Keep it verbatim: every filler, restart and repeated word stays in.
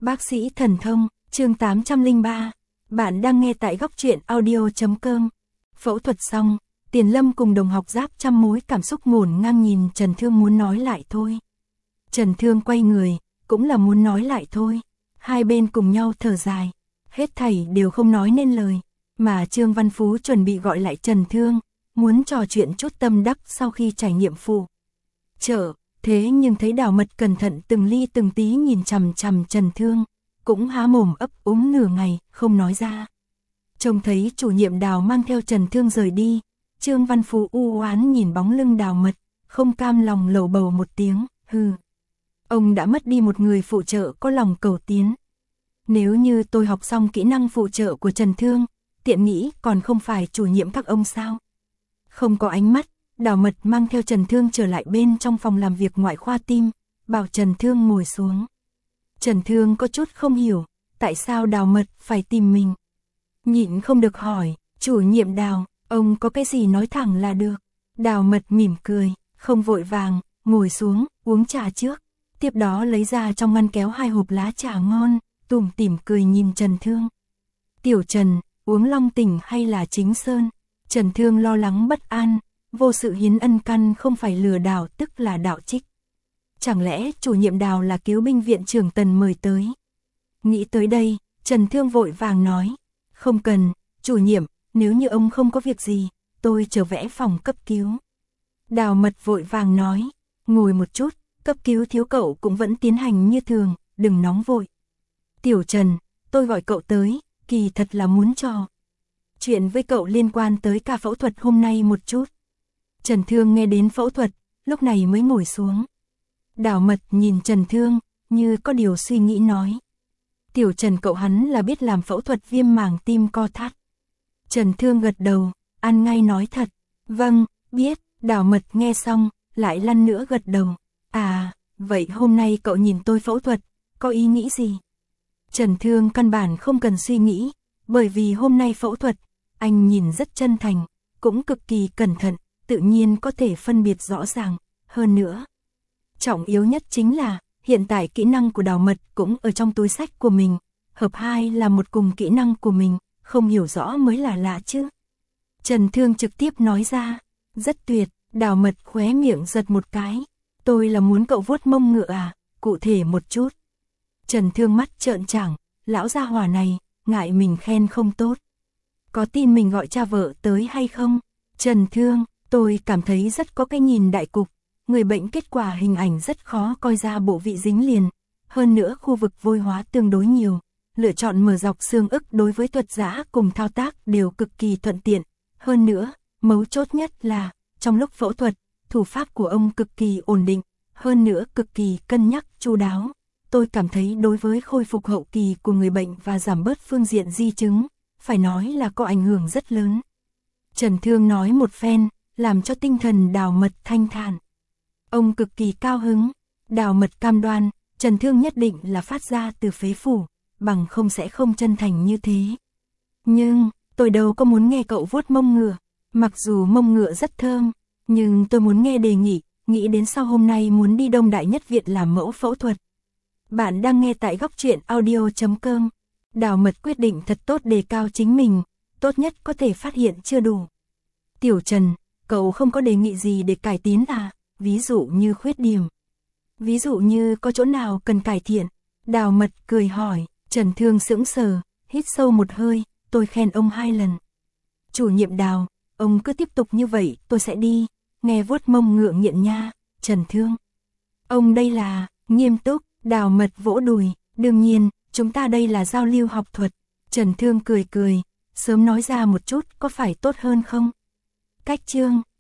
Bác sĩ thần thông, chương tám trăm lẻ ba. Bạn đang nghe tại góc truyện audio chấm com. Phẫu thuật xong, Tiền Lâm cùng đồng học Giáp trăm mối cảm xúc ngổn ngang nhìn Trần Thương muốn nói lại thôi. Trần Thương quay người, cũng là muốn nói lại thôi. Hai bên cùng nhau thở dài, hết thảy đều không nói nên lời, mà Trương Văn Phú chuẩn bị gọi lại Trần Thương, muốn trò chuyện chút tâm đắc sau khi trải nghiệm phụ trợ. Thế nhưng thấy Đào Mật cẩn thận từng ly từng tí nhìn chằm chằm Trần Thương, cũng há mồm ấp úng nửa ngày, không nói ra. Trông thấy chủ nhiệm Đào mang theo Trần Thương rời đi, Trương Văn Phú u oán nhìn bóng lưng Đào Mật, không cam lòng lầu bầu một tiếng, hừ. Ông đã mất đi một người phụ trợ có lòng cầu tiến. Nếu như tôi học xong kỹ năng phụ trợ của Trần Thương, tiện nghĩ còn không phải chủ nhiệm các ông sao? Không có ánh mắt, Đào Mật mang theo Trần Thương trở lại bên trong phòng làm việc ngoại khoa tim, bảo Trần Thương ngồi xuống. Trần Thương có chút không hiểu, tại sao Đào Mật phải tìm mình. Nhịn không được hỏi, chủ nhiệm Đào, ông có cái gì nói thẳng là được. Đào Mật mỉm cười, không vội vàng, ngồi xuống, uống trà trước. Tiếp đó lấy ra trong ngăn kéo hai hộp lá trà ngon, tủm tỉm cười nhìn Trần Thương. Tiểu Trần, uống Long Tỉnh hay là Chính Sơn? Trần Thương lo lắng bất an, vô sự hiến ân căn không phải lừa đảo tức là đạo trích. Chẳng lẽ chủ nhiệm Đào là cứu binh viện trưởng Tần mời tới? Nghĩ tới đây, Trần Thương vội vàng nói, không cần, chủ nhiệm, nếu như ông không có việc gì, tôi trở vẽ phòng cấp cứu. Đào Mật vội vàng nói, ngồi một chút, cấp cứu thiếu cậu cũng vẫn tiến hành như thường, đừng nóng vội. Tiểu Trần, tôi gọi cậu tới, kỳ thật là muốn trò chuyện với cậu liên quan tới ca phẫu thuật hôm nay một chút. Trần Thương nghe đến phẫu thuật, lúc này mới ngồi xuống. Đào Mật nhìn Trần Thương, như có điều suy nghĩ nói. Tiểu Trần cậu hắn là biết làm phẫu thuật viêm màng tim co thắt. Trần Thương gật đầu, ăn ngay nói thật. Vâng, biết. Đào Mật nghe xong, lại lăn nữa gật đầu. À, vậy hôm nay cậu nhìn tôi phẫu thuật, có ý nghĩ gì? Trần Thương căn bản không cần suy nghĩ, bởi vì hôm nay phẫu thuật, anh nhìn rất chân thành, cũng cực kỳ cẩn thận, tự nhiên có thể phân biệt rõ ràng. Hơn nữa, trọng yếu nhất chính là, hiện tại kỹ năng của Đào Mật cũng ở trong túi sách của mình, hợp hai là một cùng kỹ năng của mình, không hiểu rõ mới là lạ chứ. Trần Thương trực tiếp nói ra, rất tuyệt. Đào Mật khóe miệng giật một cái, tôi là muốn cậu vuốt mông ngựa à, cụ thể một chút. Trần Thương mắt trợn trẳng, lão gia hỏa này, ngại mình khen không tốt. Có tin mình gọi cha vợ tới hay không? Trần Thương, tôi cảm thấy rất có cái nhìn đại cục, người bệnh kết quả hình ảnh rất khó coi ra bộ vị dính liền, hơn nữa khu vực vôi hóa tương đối nhiều, lựa chọn mở dọc xương ức đối với thuật giã cùng thao tác đều cực kỳ thuận tiện, hơn nữa, mấu chốt nhất là, trong lúc phẫu thuật, thủ pháp của ông cực kỳ ổn định, hơn nữa cực kỳ cân nhắc chu đáo. Tôi cảm thấy đối với khôi phục hậu kỳ của người bệnh và giảm bớt phương diện di chứng, phải nói là có ảnh hưởng rất lớn. Trần Thương nói một phen, làm cho tinh thần Đào Mật thanh thản. Ông cực kỳ cao hứng, Đào Mật cam đoan, Trần Thương nhất định là phát ra từ phế phủ, bằng không sẽ không chân thành như thế. Nhưng, tôi đâu có muốn nghe cậu vuốt mông ngựa, mặc dù mông ngựa rất thơm, nhưng tôi muốn nghe đề nghị, nghĩ đến sau hôm nay muốn đi Đông Đại Nhất Viện làm mẫu phẫu thuật. Bạn đang nghe tại góc truyện audio chấm com. Đào Mật quyết định thật tốt đề cao chính mình, tốt nhất có thể phát hiện chưa đủ. Tiểu Trần, cậu không có đề nghị gì để cải tiến à, ví dụ như khuyết điểm. Ví dụ như có chỗ nào cần cải thiện? Đào Mật cười hỏi. Trần Thương sững sờ, hít sâu một hơi, tôi khen ông hai lần. Chủ nhiệm Đào, ông cứ tiếp tục như vậy, tôi sẽ đi. Nghe vuốt mông ngựa nghiện nha. Trần Thương, ông đây là nghiêm túc. Đào Mật vỗ đùi, đương nhiên, chúng ta đây là giao lưu học thuật. Trần Thương cười cười, sớm nói ra một chút có phải tốt hơn không? Cách chương